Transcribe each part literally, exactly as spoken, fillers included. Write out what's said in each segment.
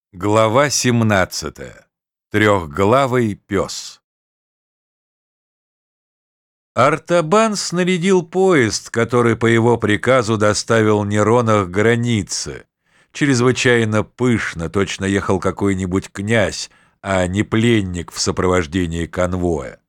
Глава семнадцатая. Трехглавый пес. Артабан снарядил поезд, который по его приказу доставил Нерона к границе. Чрезвычайно пышно, точно ехал какой-нибудь князь, а не пленник в сопровождении конвоя.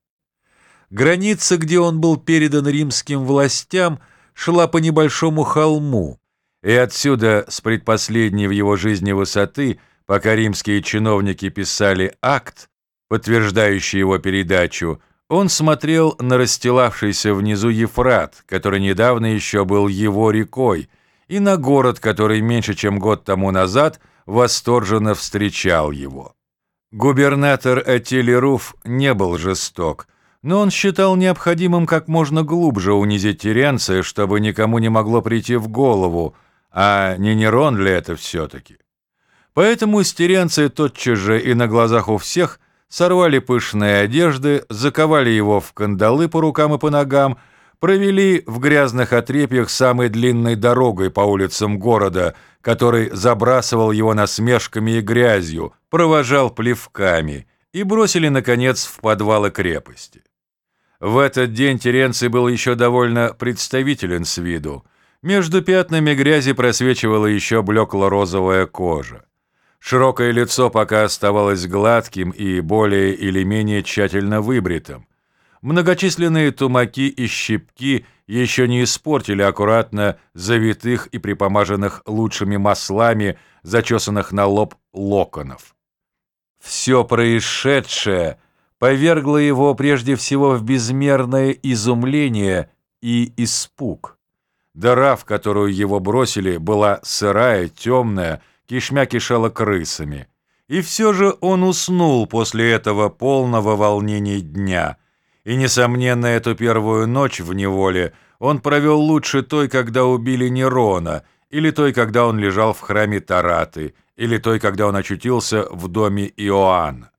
Граница, где он был передан римским властям, шла по небольшому холму, и отсюда, с предпоследней в его жизни высоты, пока римские чиновники писали акт, подтверждающий его передачу, он смотрел на расстилавшийся внизу Ефрат, который недавно еще был его рекой, и на город, который меньше чем год тому назад восторженно встречал его. Губернатор Аттилий Руф не был жесток, но он считал необходимым как можно глубже унизить Теренция, чтобы никому не могло прийти в голову, а не Нерон ли это все-таки. Поэтому с Теренция тотчас же и на глазах у всех сорвали пышные одежды, заковали его в кандалы по рукам и по ногам, провели в грязных отрепьях самой длинной дорогой по улицам города, который забрасывал его насмешками и грязью, провожал плевками, и бросили, наконец, в подвалы крепости. В этот день Теренций был еще довольно представителен с виду. Между пятнами грязи просвечивала еще блекло-розовая кожа. Широкое лицо пока оставалось гладким и более или менее тщательно выбритым. Многочисленные тумаки и щипки еще не испортили аккуратно завитых и припомаженных лучшими маслами, зачесанных на лоб локонов. Все происшедшее повергло его прежде всего в безмерное изумление и испуг. Дыра, в которую его бросили, была сырая, темная, кишмя кишела крысами. И все же он уснул после этого полного волнений дня. И, несомненно, эту первую ночь в неволе он провел лучше той, когда убили Нерона, или той, когда он лежал в храме Тараты, или той, когда он очутился в доме Иоанна.